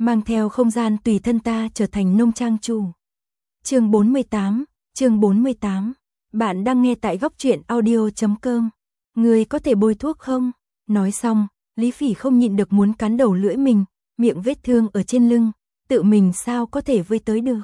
mang theo không gian tùy thân ta trở thành nông trang chủ. Chương 48. Bạn đang nghe tại góc truyện audio.com. Người có thể bôi thuốc không? Nói xong, Lý Phỉ không nhịn được muốn cắn đầu lưỡi mình, miệng vết thương ở trên lưng, tự mình sao có thể vơi tới được.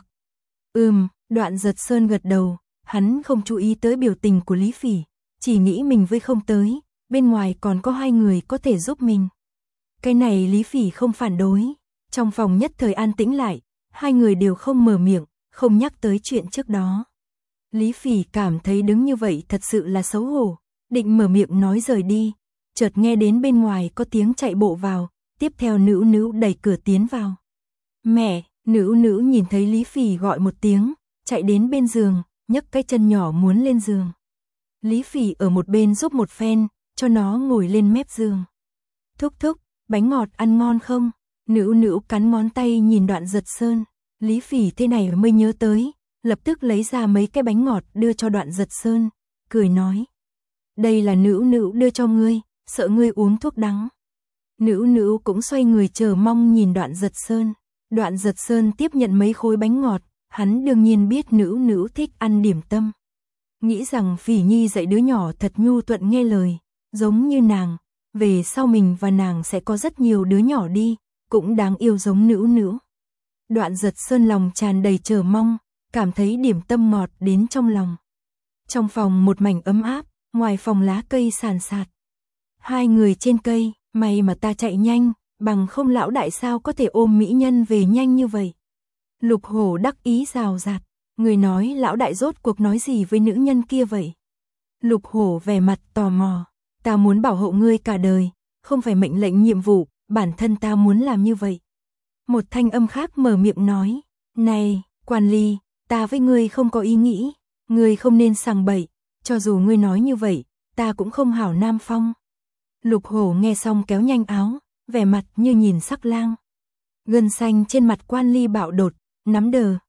Đoạn Giật Sơn gật đầu, hắn không chú ý tới biểu tình của Lý Phỉ, chỉ nghĩ mình vơi không tới, bên ngoài còn có 2 người có thể giúp mình. Cái này Lý Phỉ không phản đối, trong phòng nhất thời an tĩnh lại, 2 người đều không mở miệng, không nhắc tới chuyện trước đó. Lý Phỉ cảm thấy đứng như vậy thật sự là xấu hổ, định mở miệng nói rời đi, chợt nghe đến bên ngoài có tiếng chạy bộ vào, tiếp theo Nữu Nữu đẩy cửa tiến vào. Mẹ, Nữu Nữu nhìn thấy Lý Phỉ gọi một tiếng, chạy đến bên giường, nhấc cái chân nhỏ muốn lên giường. Lý Phỉ ở một bên giúp một phen, cho nó ngồi lên mép giường. Thúc thúc, bánh ngọt ăn ngon không? Nữu Nữu cắn ngón tay nhìn Đoạn Giật Sơn. Lý Phỉ thế này mới nhớ tới, lập tức lấy ra mấy cái bánh ngọt đưa cho Đoạn Giật Sơn, cười nói. Đây là Nữu Nữu đưa cho ngươi, sợ ngươi uống thuốc đắng. Nữu Nữu cũng xoay người chờ mong nhìn Đoạn Giật Sơn. Đoạn Giật Sơn tiếp nhận mấy khối bánh ngọt, hắn đương nhiên biết Nữu Nữu thích ăn điểm tâm. Nghĩ rằng Phỉ Nhi dạy đứa nhỏ thật nhu thuận nghe lời, giống như nàng, về sau mình và nàng sẽ có rất nhiều đứa nhỏ đi, cũng đáng yêu giống Nữu Nữu. Đoạn Giật Sơn lòng tràn đầy chờ mong, cảm thấy điểm tâm ngọt đến trong lòng. Trong phòng một mảnh ấm áp, ngoài phòng lá cây sàn sạt. 2 người trên cây, may mà ta chạy nhanh, bằng không lão đại sao có thể ôm mỹ nhân về nhanh như vậy. Lục Hổ đắc ý rào rạt, người nói lão đại rốt cuộc nói gì với nữ nhân kia vậy? Lục Hổ vẻ mặt tò mò, ta muốn bảo hộ ngươi cả đời, không phải mệnh lệnh nhiệm vụ, bản thân ta muốn làm như vậy. Một thanh âm khác mở miệng nói, này, Quan Ly, ta với ngươi không có ý nghĩ, ngươi không nên sằng bậy, cho dù ngươi nói như vậy, ta cũng không hảo nam phong. Lục Hổ nghe xong kéo nhanh áo, vẻ mặt như nhìn sắc lang. Gân xanh trên mặt Quan Ly bạo đột, nắm đờ,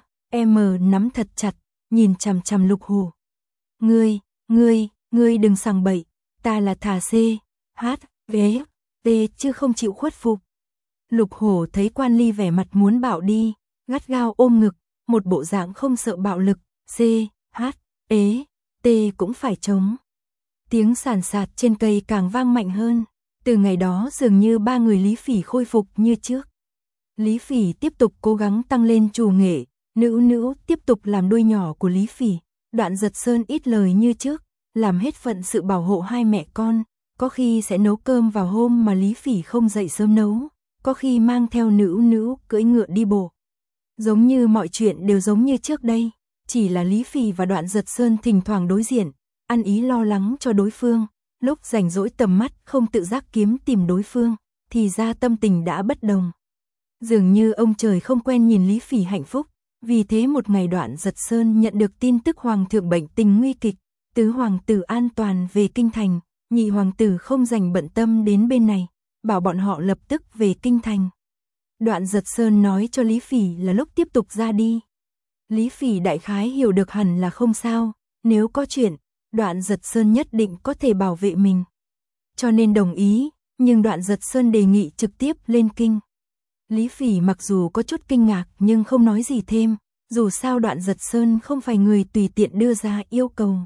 nắm thật chặt, nhìn chằm chằm Lục Hổ. Ngươi đừng sằng bậy, ta là thả C, H, V, T chứ không chịu khuất phục. Lục Hổ thấy Quan Ly vẻ mặt muốn bạo đi, gắt gao ôm ngực, một bộ dạng không sợ bạo lực, C, H, T cũng phải chống. Tiếng sàn sạt trên cây càng vang mạnh hơn, từ ngày đó dường như 3 người Lý Phỉ khôi phục như trước. Lý Phỉ tiếp tục cố gắng tăng lên chủ nghệ, Nữu Nữu tiếp tục làm đuôi nhỏ của Lý Phỉ, Đoạn Giật Sơn ít lời như trước, làm hết phận sự bảo hộ 2 mẹ con, có khi sẽ nấu cơm vào hôm mà Lý Phỉ không dậy sớm nấu, có khi mang theo Nữu Nữu cưỡi ngựa đi bộ. Giống như mọi chuyện đều giống như trước đây, chỉ là Lý Phỉ và Đoạn Giật Sơn thỉnh thoảng đối diện, ăn ý lo lắng cho đối phương, lúc rảnh rỗi tầm mắt không tự giác kiếm tìm đối phương, thì ra tâm tình đã bất đồng. Dường như ông trời không quen nhìn Lý Phỉ hạnh phúc, vì thế một ngày Đoạn Giật Sơn nhận được tin tức hoàng thượng bệnh tình nguy kịch, tứ hoàng tử an toàn về kinh thành, nhị hoàng tử không dành bận tâm đến bên này, bảo bọn họ lập tức về kinh thành. Đoạn Giật Sơn nói cho Lý Phỉ là lúc tiếp tục ra đi. Lý Phỉ đại khái hiểu được hẳn là không sao, nếu có chuyện, Đoạn Giật Sơn nhất định có thể bảo vệ mình. Cho nên đồng ý, nhưng Đoạn Giật Sơn đề nghị trực tiếp lên kinh. Lý Phỉ mặc dù có chút kinh ngạc nhưng không nói gì thêm, dù sao Đoạn Giật Sơn không phải người tùy tiện đưa ra yêu cầu.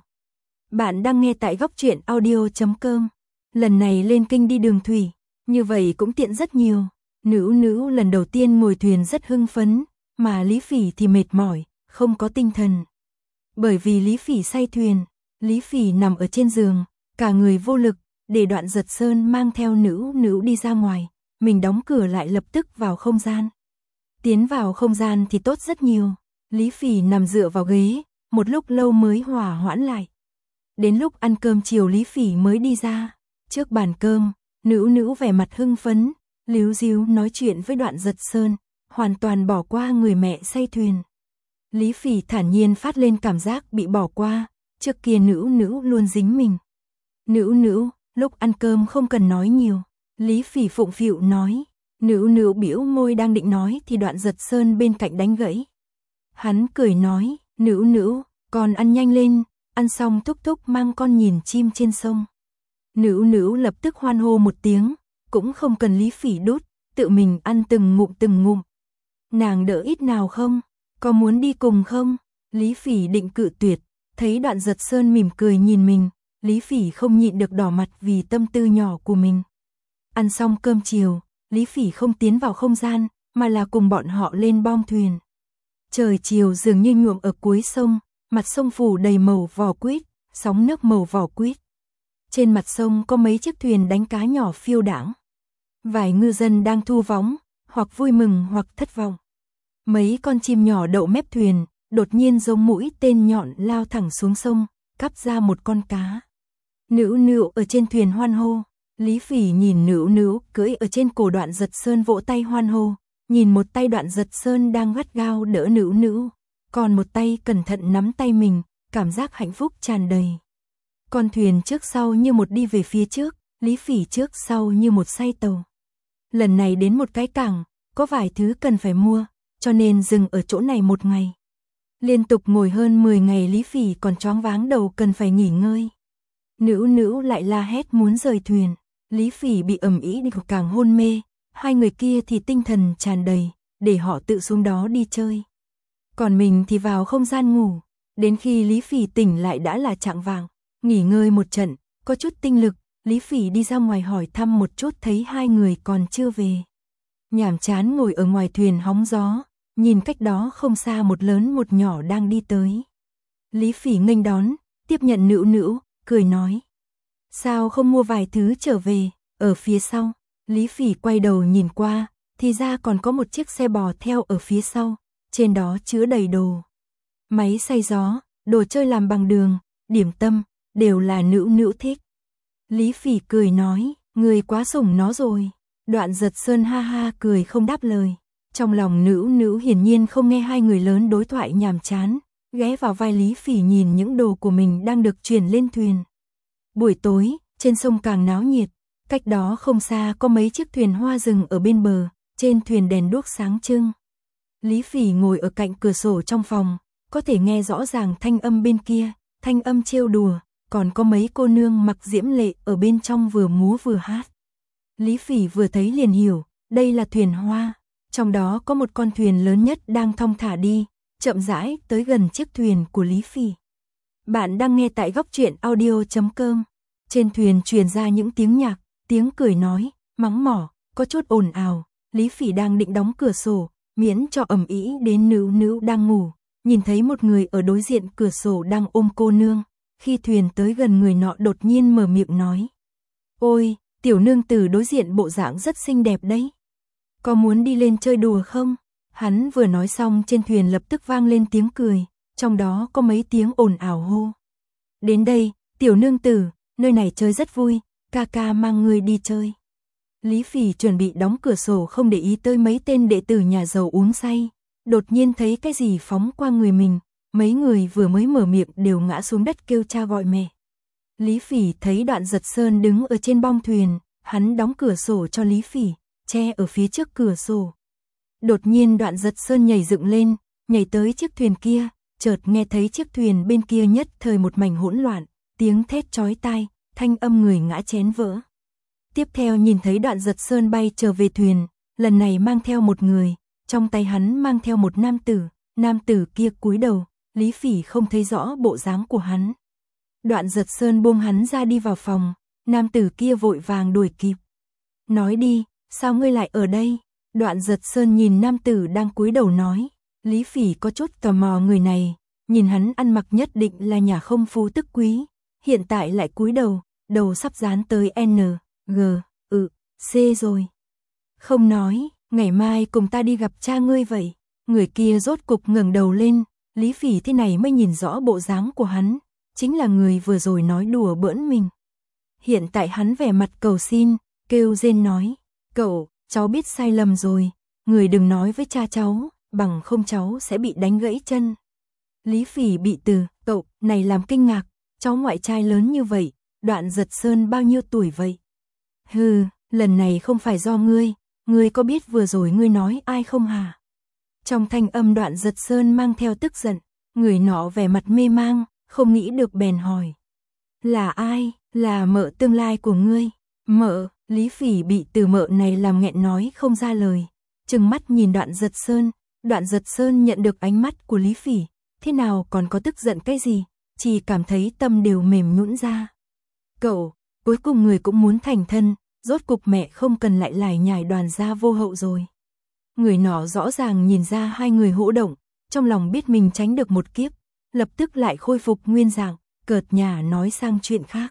Bạn đang nghe tại góc truyện audio.com. Lần này lên kinh đi đường thủy, như vậy cũng tiện rất nhiều. Nữu Nữu lần đầu tiên ngồi thuyền rất hưng phấn, mà Lý Phỉ thì mệt mỏi, không có tinh thần. Bởi vì Lý Phỉ say thuyền, Lý Phỉ nằm ở trên giường, cả người vô lực, để Đoạn Giật Sơn mang theo Nữu Nữu đi ra ngoài, mình đóng cửa lại lập tức vào không gian. Tiến vào không gian thì tốt rất nhiều, Lý Phỉ nằm dựa vào ghế, một lúc lâu mới hòa hoãn lại. Đến lúc ăn cơm chiều Lý Phỉ mới đi ra, trước bàn cơm, Nữu Nữu vẻ mặt hưng phấn, líu díu nói chuyện với Đoạn Giật Sơn, hoàn toàn bỏ qua người mẹ say thuyền. Lý Phỉ thản nhiên phát lên cảm giác bị bỏ qua, trước kia Nữu Nữu luôn dính mình. Nữu Nữu, lúc ăn cơm không cần nói nhiều, Lý Phỉ phụng phịu nói. Nữu Nữu bĩu môi đang định nói thì Đoạn Giật Sơn bên cạnh đánh gãy. Hắn cười nói, Nữu Nữu, con ăn nhanh lên, ăn xong thúc thúc mang con nhìn chim trên sông. Nữu Nữu lập tức hoan hô một tiếng, cũng không cần Lý Phỉ đút, tự mình ăn từng ngụm. Nàng đỡ ít nào không? Có muốn đi cùng không? Lý Phỉ định cự tuyệt, thấy Đoạn Giật Sơn mỉm cười nhìn mình, Lý Phỉ không nhịn được đỏ mặt vì tâm tư nhỏ của mình. Ăn xong cơm chiều, Lý Phỉ không tiến vào không gian, mà là cùng bọn họ lên bong thuyền. Trời chiều dường như nhuộm ở cuối sông, mặt sông phủ đầy màu vỏ quýt, sóng nước màu vỏ quýt. Trên mặt sông có mấy chiếc thuyền đánh cá nhỏ phiêu đãng. Vài ngư dân đang thu vóng, hoặc vui mừng hoặc thất vọng. Mấy con chim nhỏ đậu mép thuyền, đột nhiên giống mũi tên nhọn lao thẳng xuống sông, cắp ra một con cá. Nữu Nữu ở trên thuyền hoan hô. Lý Phỉ nhìn Nữu Nữu cưỡi ở trên cổ Đoạn Giật Sơn vỗ tay hoan hô, nhìn một tay Đoạn Giật Sơn đang gắt gao đỡ Nữu Nữu, còn một tay cẩn thận nắm tay mình, cảm giác hạnh phúc tràn đầy. Con thuyền trước sau như một đi về phía trước, Lý Phỉ trước sau như một say tàu. Lần này đến một cái cảng, có vài thứ cần phải mua, cho nên dừng ở chỗ này một ngày. Liên tục ngồi hơn 10 ngày Lý Phỉ còn choáng váng đầu cần phải nghỉ ngơi. Nữu Nữu lại la hét muốn rời thuyền, Lý Phỉ bị ầm ĩ đi càng hôn mê, hai người kia thì tinh thần tràn đầy, để họ tự xuống đó đi chơi. Còn mình thì vào không gian ngủ, đến khi Lý Phỉ tỉnh lại đã là chạng vạng, nghỉ ngơi một trận, có chút tinh lực, Lý Phỉ đi ra ngoài hỏi thăm một chút thấy hai người còn chưa về. Nhàm chán ngồi ở ngoài thuyền hóng gió, nhìn cách đó không xa một lớn một nhỏ đang đi tới. Lý Phỉ nghênh đón, tiếp nhận Nữu Nữu, cười nói. Sao không mua vài thứ trở về, ở phía sau. Lý Phỉ quay đầu nhìn qua, thì ra còn có một chiếc xe bò theo ở phía sau, trên đó chứa đầy đồ. Máy xay gió, đồ chơi làm bằng đường, điểm tâm, đều là Nữu Nữu thích. Lý Phỉ cười nói, người quá sủng nó rồi. Đoạn Giật Sơn ha ha cười không đáp lời. Trong lòng Nữu Nữu hiển nhiên không nghe hai người lớn đối thoại nhàm chán, ghé vào vai Lý Phỉ nhìn những đồ của mình đang được chuyển lên thuyền. Buổi tối, trên sông càng náo nhiệt, cách đó không xa có mấy chiếc thuyền hoa rừng ở bên bờ, trên thuyền đèn đuốc sáng trưng. Lý Phỉ ngồi ở cạnh cửa sổ trong phòng, có thể nghe rõ ràng thanh âm bên kia, thanh âm trêu đùa, còn có mấy cô nương mặc diễm lệ ở bên trong vừa múa vừa hát. Lý Phỉ vừa thấy liền hiểu, đây là thuyền hoa, trong đó có một con thuyền lớn nhất đang thong thả đi, chậm rãi tới gần chiếc thuyền của Lý Phỉ. Bạn đang nghe tại goctruyện.audio.com. Trên thuyền truyền ra những tiếng nhạc, tiếng cười nói, mắng mỏ, có chút ồn ào. Lý Phỉ đang định đóng cửa sổ, miễn cho ầm ĩ đến Nữu Nữu đang ngủ, nhìn thấy một người ở đối diện cửa sổ đang ôm cô nương. Khi thuyền tới gần người nọ đột nhiên mở miệng nói. Ôi, tiểu nương tử đối diện bộ dạng rất xinh đẹp đấy. Có muốn đi lên chơi đùa không? Hắn vừa nói xong trên thuyền lập tức vang lên tiếng cười, trong đó có mấy tiếng ồn ào hô. Đến đây, tiểu nương tử, nơi này chơi rất vui, ca ca mang người đi chơi. Lý Phỉ chuẩn bị đóng cửa sổ không để ý tới mấy tên đệ tử nhà giàu uống say, đột nhiên thấy cái gì phóng qua người mình, mấy người vừa mới mở miệng đều ngã xuống đất kêu cha gọi mẹ. Lý Phỉ thấy Đoạn Giật Sơn đứng ở trên bong thuyền, hắn đóng cửa sổ cho Lý Phỉ, che ở phía trước cửa sổ. Đột nhiên Đoạn Giật Sơn nhảy dựng lên, nhảy tới chiếc thuyền kia, chợt nghe thấy chiếc thuyền bên kia nhất thời một mảnh hỗn loạn, tiếng thét chói tai, thanh âm người ngã chén vỡ. Tiếp theo nhìn thấy Đoạn Giật Sơn bay trở về thuyền, lần này mang theo một người, trong tay hắn mang theo một nam tử kia cúi đầu, Lý Phỉ không thấy rõ bộ dáng của hắn. Đoạn Giật Sơn buông hắn ra đi vào phòng, nam tử kia vội vàng đuổi kịp. Nói đi, sao ngươi lại ở đây? Đoạn Giật Sơn nhìn nam tử đang cúi đầu nói, Lý Phỉ có chút tò mò người này, nhìn hắn ăn mặc nhất định là nhà không phú tức quý, hiện tại lại cúi đầu, đầu sắp dán tới N, G, C rồi. Không nói, ngày mai cùng ta đi gặp cha ngươi vậy. Người kia rốt cục ngẩng đầu lên, Lý Phỉ thế này mới nhìn rõ bộ dáng của hắn, chính là người vừa rồi nói đùa bỡn mình. Hiện tại hắn vẻ mặt cầu xin, kêu rên nói, cậu, cháu biết sai lầm rồi, người đừng nói với cha cháu, bằng không cháu sẽ bị đánh gãy chân. Lý Phỉ bị từ, cậu, này làm kinh ngạc, cháu ngoại trai lớn như vậy, Đoạn Giật Sơn bao nhiêu tuổi vậy? Hừ, lần này không phải do ngươi có biết vừa rồi ngươi nói ai không hả? Trong thanh âm Đoạn Giật Sơn mang theo tức giận, người nọ vẻ mặt mê mang, không nghĩ được bèn hỏi. Là ai? Là mợ tương lai của ngươi. Mợ, Lý Phỉ bị từ mợ này làm nghẹn nói không ra lời, trừng mắt nhìn Đoạn Giật Sơn. Đoạn Giật Sơn nhận được ánh mắt của Lý Phỉ, thế nào còn có tức giận cái gì, chỉ cảm thấy tâm đều mềm nhũn ra. Cậu, cuối cùng người cũng muốn thành thân, rốt cục mẹ không cần lại lải nhải Đoàn gia vô hậu rồi. Người nọ rõ ràng nhìn ra hai người hỗ động, trong lòng biết mình tránh được một kiếp, lập tức lại khôi phục nguyên dạng, cợt nhả nói sang chuyện khác.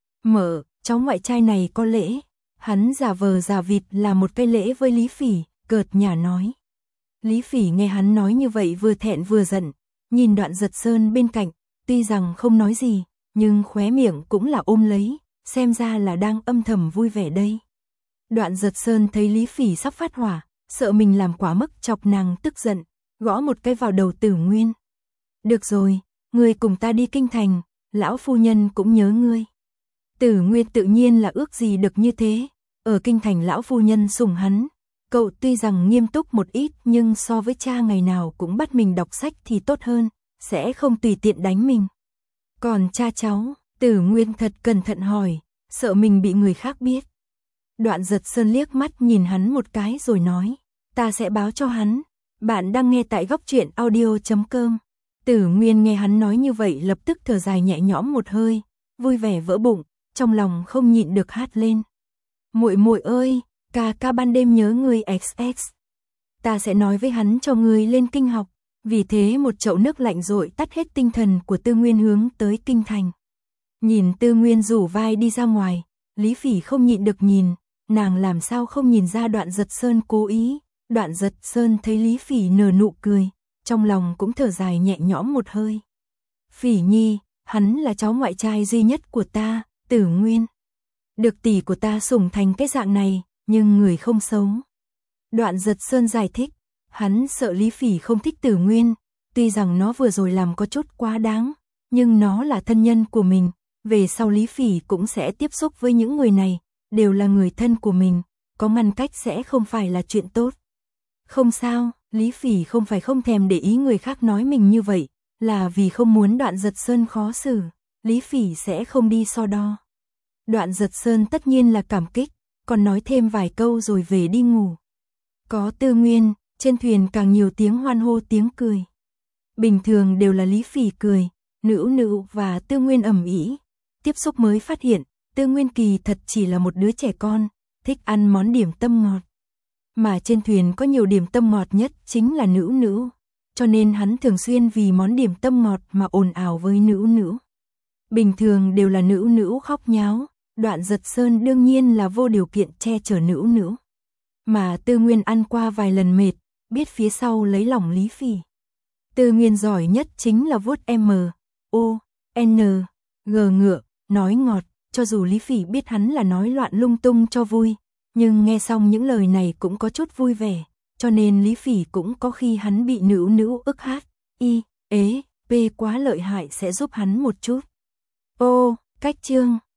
Mợ, cháu ngoại trai này có lễ. Hắn giả vờ giả vịt là một cái lễ với Lý Phỉ, cợt nhả nói. Lý Phỉ nghe hắn nói như vậy vừa thẹn vừa giận, nhìn Đoạn Giật Sơn bên cạnh, tuy rằng không nói gì, nhưng khóe miệng cũng là ôm lấy, xem ra là đang âm thầm vui vẻ đây. Đoạn Giật Sơn thấy Lý Phỉ sắp phát hỏa, sợ mình làm quá mức chọc nàng tức giận, gõ một cái vào đầu Tử Nguyên. Được rồi, ngươi cùng ta đi kinh thành, lão phu nhân cũng nhớ ngươi. Tử Nguyên tự nhiên là ước gì được như thế, ở kinh thành lão phu nhân sủng hắn. Cậu tuy rằng nghiêm túc một ít nhưng so với cha ngày nào cũng bắt mình đọc sách thì tốt hơn, sẽ không tùy tiện đánh mình. Còn cha cháu, Tử Nguyên thật cẩn thận hỏi, sợ mình bị người khác biết. Đoạn Giật Sơn liếc mắt nhìn hắn một cái rồi nói, ta sẽ báo cho hắn. Bạn đang nghe tại Góc Truyện Audio.com. Tử Nguyên nghe hắn nói như vậy lập tức thở dài nhẹ nhõm một hơi, vui vẻ vỡ bụng, trong lòng không nhịn được hát lên. Muội muội ơi, ca ca ban đêm nhớ ngươi XX. Ta sẽ nói với hắn cho ngươi lên kinh học. Vì thế một chậu nước lạnh rội tắt hết tinh thần của Tư Nguyên hướng tới kinh thành. Nhìn Tư Nguyên rủ vai đi ra ngoài, Lý Phỉ không nhịn được nhìn, nàng làm sao không nhìn ra Đoạn Giật Sơn cố ý. Đoạn Giật Sơn thấy Lý Phỉ nở nụ cười, trong lòng cũng thở dài nhẹ nhõm một hơi. Phỉ nhi, hắn là cháu ngoại trai duy nhất của ta, Tử Nguyên. Được tỷ của ta sủng thành cái dạng này, nhưng người không xấu. Đoạn Giật Sơn giải thích, hắn sợ Lý Phỉ không thích Tử Nguyên, tuy rằng nó vừa rồi làm có chút quá đáng, nhưng nó là thân nhân của mình, về sau Lý Phỉ cũng sẽ tiếp xúc với những người này, đều là người thân của mình, có ngăn cách sẽ không phải là chuyện tốt. Không sao, Lý Phỉ không phải không thèm để ý người khác nói mình như vậy, là vì không muốn Đoạn Giật Sơn khó xử, Lý Phỉ sẽ không đi so đo. Đoạn Giật Sơn tất nhiên là cảm kích, còn nói thêm vài câu rồi về đi ngủ. Có Tư Nguyên, trên thuyền càng nhiều tiếng hoan hô tiếng cười. Bình thường đều là Lý Phỉ cười, Nữu và Tư Nguyên ầm ĩ. Tiếp xúc mới phát hiện, Tư Nguyên kỳ thật chỉ là một đứa trẻ con, thích ăn món điểm tâm ngọt. Mà trên thuyền có nhiều điểm tâm ngọt nhất chính là Nữu, cho nên hắn thường xuyên vì món điểm tâm ngọt mà ồn ào với Nữu. Bình thường đều là Nữu khóc nháo, Đoạn Giật Sơn đương nhiên là vô điều kiện che chở Nữu. Mà Tư Nguyên ăn qua vài lần mệt, biết phía sau lấy lòng Lý Phỉ. Tư Nguyên giỏi nhất chính là vuốt M.O.N.G ngựa, nói ngọt, cho dù Lý Phỉ biết hắn là nói loạn lung tung cho vui, nhưng nghe xong những lời này cũng có chút vui vẻ, cho nên Lý Phỉ cũng có khi hắn bị Nữu ức hát, P quá lợi hại sẽ giúp hắn một chút. Ô, cách chương